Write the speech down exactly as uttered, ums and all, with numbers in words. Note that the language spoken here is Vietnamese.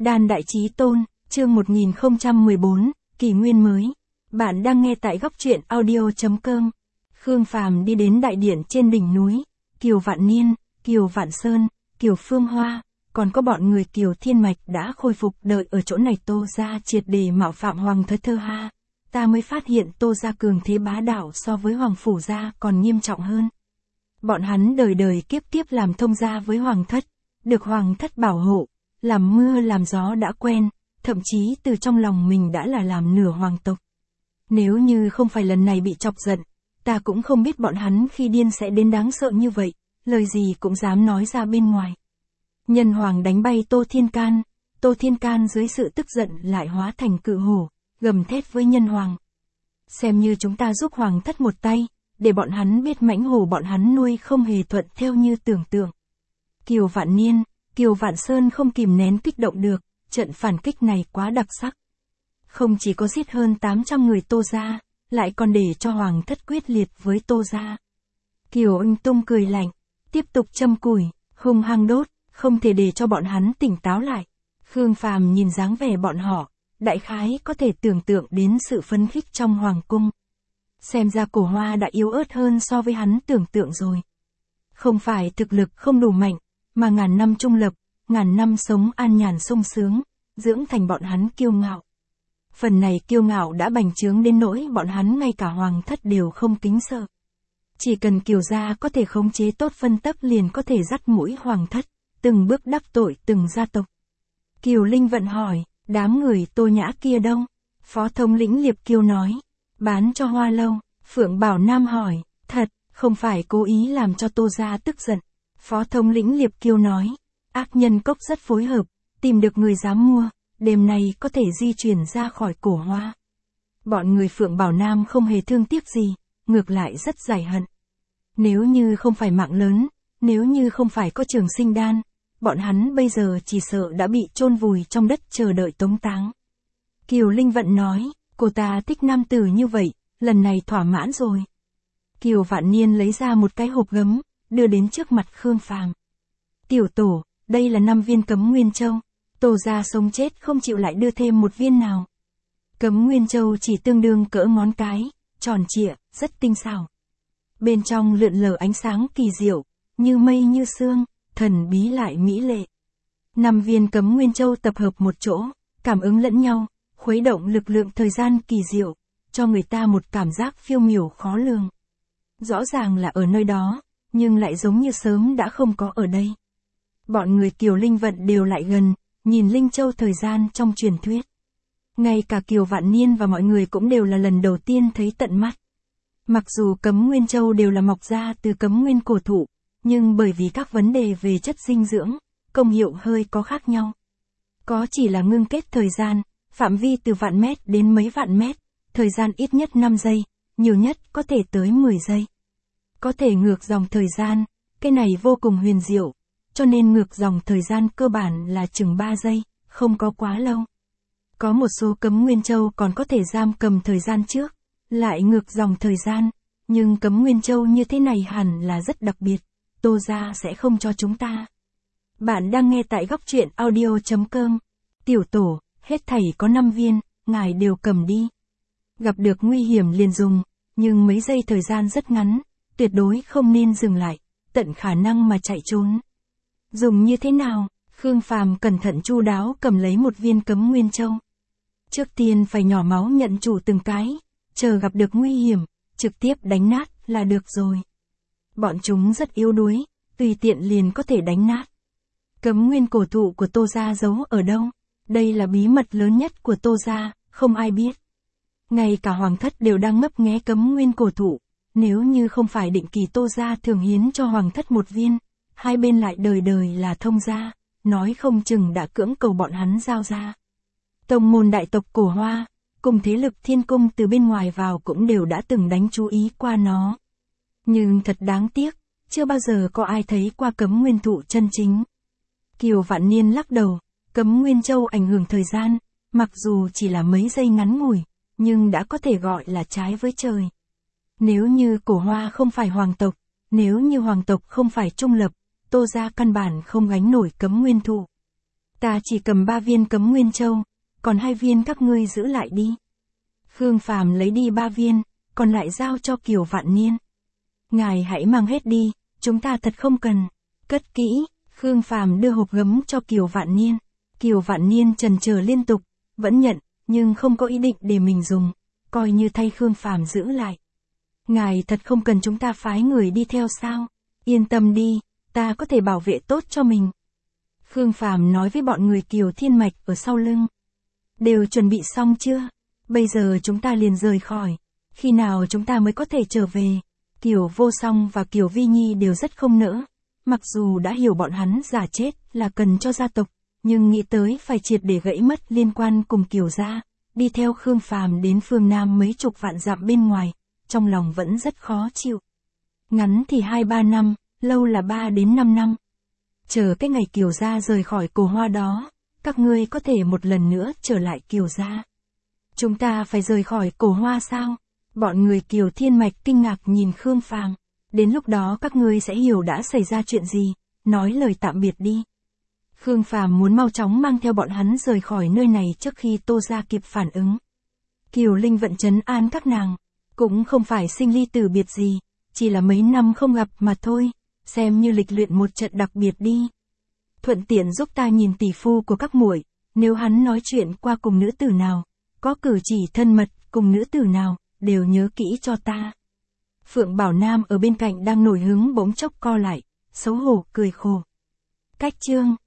Đan Đại Chí Tôn, chương một nghìn không trăm mười bốn, kỷ nguyên mới. Bạn đang nghe tại góc truyện audio chấm com. Khương Phàm đi đến đại điện trên đỉnh núi, Kiều Vạn Niên, Kiều Vạn Sơn, Kiều Phương Hoa, còn có bọn người Kiều Thiên Mạch đã khôi phục đợi ở chỗ này. Tô gia triệt để mạo phạm Hoàng thất thơ ha. Ta mới phát hiện Tô gia cường thế bá đạo so với Hoàng phủ gia còn nghiêm trọng hơn. Bọn hắn đời đời kiếp kiếp làm thông gia với Hoàng thất, được Hoàng thất bảo hộ, làm mưa làm gió đã quen, thậm chí từ trong lòng mình đã là làm nửa hoàng tộc. Nếu như không phải lần này bị chọc giận, ta cũng không biết bọn hắn khi điên sẽ đến đáng sợ như vậy, lời gì cũng dám nói ra bên ngoài. Nhân hoàng đánh bay Tô Thiên Can, Tô Thiên Can dưới sự tức giận lại hóa thành cự hổ, gầm thét với nhân hoàng. Xem như chúng ta giúp Hoàng thất một tay, để bọn hắn biết mãnh hổ bọn hắn nuôi không hề thuận theo như tưởng tượng. Kiều Vạn Niên, Kiều Vạn Sơn không kìm nén kích động được, trận phản kích này quá đặc sắc. Không chỉ có giết hơn tám trăm người Tô gia, lại còn để cho Hoàng thất quyết liệt với Tô gia. Kiều Anh Tung cười lạnh, tiếp tục châm củi, hung hăng đốt, không thể để cho bọn hắn tỉnh táo lại. Khương Phàm nhìn dáng vẻ bọn họ, đại khái có thể tưởng tượng đến sự phấn khích trong hoàng cung. Xem ra Cổ Hoa đã yếu ớt hơn so với hắn tưởng tượng rồi. Không phải thực lực không đủ mạnh, mà ngàn năm trung lập, ngàn năm sống an nhàn sung sướng, dưỡng thành bọn hắn kiêu ngạo. Phần này kiêu ngạo đã bành trướng đến nỗi bọn hắn ngay cả Hoàng thất đều không kính sợ. Chỉ cần Kiều gia có thể khống chế tốt phân tấp liền có thể dắt mũi Hoàng thất, từng bước đắc tội từng gia tộc. Kiều Linh Vận hỏi, đám người Tô Nhã kia đâu? Phó thống lĩnh Liệp Kiêu nói, bán cho Hoa Lâu. Phượng Bảo Nam hỏi, thật, không phải cố ý làm cho Tô gia tức giận. Phó thống lĩnh Liệp Kiêu nói, ác nhân cốc rất phối hợp, tìm được người dám mua, đêm nay có thể di chuyển ra khỏi Cổ Hoa. Bọn người Phượng Bảo Nam không hề thương tiếc gì, ngược lại rất giải hận. Nếu như không phải mạng lớn, nếu như không phải có Trường Sinh Đan, bọn hắn bây giờ chỉ sợ đã bị chôn vùi trong đất chờ đợi tống táng. Kiều Linh Vận nói, cô ta thích nam tử như vậy, lần này thỏa mãn rồi. Kiều Vạn Niên lấy ra một cái hộp gấm, đưa đến trước mặt Khương Phàm. Tiểu tổ, đây là năm viên Cấm Nguyên Châu. Tô gia sống chết không chịu lại đưa thêm một viên nào. Cấm Nguyên Châu chỉ tương đương cỡ ngón cái, tròn trịa, rất tinh xảo. Bên trong lượn lờ ánh sáng kỳ diệu, như mây như sương, thần bí lại mỹ lệ. Năm viên Cấm Nguyên Châu tập hợp một chỗ, cảm ứng lẫn nhau, khuấy động lực lượng thời gian kỳ diệu, cho người ta một cảm giác phiêu miểu khó lường. Rõ ràng là ở nơi đó, nhưng lại giống như sớm đã không có ở đây. Bọn người Kiều Linh Vận đều lại gần, nhìn Linh Châu thời gian trong truyền thuyết. Ngay cả Kiều Vạn Niên và mọi người cũng đều là lần đầu tiên thấy tận mắt. Mặc dù Cấm Nguyên Châu đều là mọc ra từ Cấm Nguyên cổ thụ, nhưng bởi vì các vấn đề về chất dinh dưỡng, công hiệu hơi có khác nhau. Có chỉ là ngưng kết thời gian, phạm vi từ vạn mét đến mấy vạn mét, thời gian ít nhất năm giây, nhiều nhất có thể tới mười giây. Có thể ngược dòng thời gian, cái này vô cùng huyền diệu, cho nên ngược dòng thời gian cơ bản là chừng ba giây, không có quá lâu. Có một số Cấm Nguyên Châu còn có thể giam cầm thời gian trước, lại ngược dòng thời gian, nhưng Cấm Nguyên Châu như thế này hẳn là rất đặc biệt, Tô gia sẽ không cho chúng ta. Bạn đang nghe tại góc truyện audio chấm com. Tiểu tổ, hết thảy có năm viên, ngài đều cầm đi. Gặp được nguy hiểm liền dùng, nhưng mấy giây thời gian rất ngắn, tuyệt đối không nên dừng lại, tận khả năng mà chạy trốn. Dùng như thế nào? Khương Phàm cẩn thận chu đáo cầm lấy một viên Cấm Nguyên Châu. Trước tiên phải nhỏ máu nhận chủ từng cái, chờ gặp được nguy hiểm, trực tiếp đánh nát là được rồi. Bọn chúng rất yếu đuối, tùy tiện liền có thể đánh nát. Cấm Nguyên cổ thụ của Tô gia giấu ở đâu? Đây là bí mật lớn nhất của Tô gia, không ai biết. Ngay cả Hoàng thất đều đang ngấp nghé Cấm Nguyên cổ thụ, nếu như không phải định kỳ Tô gia thường hiến cho Hoàng thất một viên, hai bên lại đời đời là thông gia, nói không chừng đã cưỡng cầu bọn hắn giao ra. Tông môn đại tộc Cổ Hoa, cùng thế lực Thiên Cung từ bên ngoài vào cũng đều đã từng đánh chú ý qua nó. Nhưng thật đáng tiếc, chưa bao giờ có ai thấy qua Cấm Nguyên thụ chân chính. Kiều Vạn Niên lắc đầu, Cấm Nguyên Châu ảnh hưởng thời gian, mặc dù chỉ là mấy giây ngắn ngủi, nhưng đã có thể gọi là trái với trời. Nếu như Cổ Hoa không phải hoàng tộc, nếu như hoàng tộc không phải trung lập, Tô gia căn bản không gánh nổi Cấm Nguyên thụ. Ta chỉ cầm ba viên Cấm Nguyên Châu, còn hai viên các ngươi giữ lại đi. Khương Phàm lấy đi ba viên, còn lại giao cho Kiều Vạn Niên. Ngài hãy mang hết đi, chúng ta thật không cần. Cất kỹ, Khương Phàm đưa hộp gấm cho Kiều Vạn Niên. Kiều Vạn Niên chần chờ liên tục, vẫn nhận, nhưng không có ý định để mình dùng, coi như thay Khương Phàm giữ lại. Ngài thật không cần chúng ta phái người đi theo sao? Yên tâm đi, ta có thể bảo vệ tốt cho mình. Khương Phàm nói với bọn người Kiều Thiên Mạch ở sau lưng. Đều chuẩn bị xong chưa? Bây giờ chúng ta liền rời khỏi. Khi nào chúng ta mới có thể trở về? Kiều Vô Song và Kiều Vi Nhi đều rất không nỡ. Mặc dù đã hiểu bọn hắn giả chết là cần cho gia tộc, nhưng nghĩ tới phải triệt để gãy mất liên quan cùng Kiều gia, đi theo Khương Phàm đến phương Nam mấy chục vạn dặm bên ngoài, trong lòng vẫn rất khó chịu. Ngắn thì hai ba năm, lâu là ba đến năm năm. Chờ cái ngày Kiều gia rời khỏi Cổ Hoa đó, các ngươi có thể một lần nữa trở lại Kiều gia. Chúng ta phải rời khỏi Cổ Hoa sao? Bọn người Kiều Thiên Mạch kinh ngạc nhìn Khương Phàm. Đến lúc đó các ngươi sẽ hiểu đã xảy ra chuyện gì, nói lời tạm biệt đi. Khương Phàm muốn mau chóng mang theo bọn hắn rời khỏi nơi này trước khi Tô gia kịp phản ứng. Kiều Linh vận trấn an các nàng, cũng không phải sinh ly tử biệt gì, chỉ là mấy năm không gặp mà thôi, xem như lịch luyện một trận đặc biệt đi. Thuận tiện giúp ta nhìn tỷ phu của các muội, nếu hắn nói chuyện qua cùng nữ tử nào, có cử chỉ thân mật cùng nữ tử nào, đều nhớ kỹ cho ta. Phượng Bảo Nam ở bên cạnh đang nổi hứng bỗng chốc co lại, xấu hổ cười khổ. Cách chương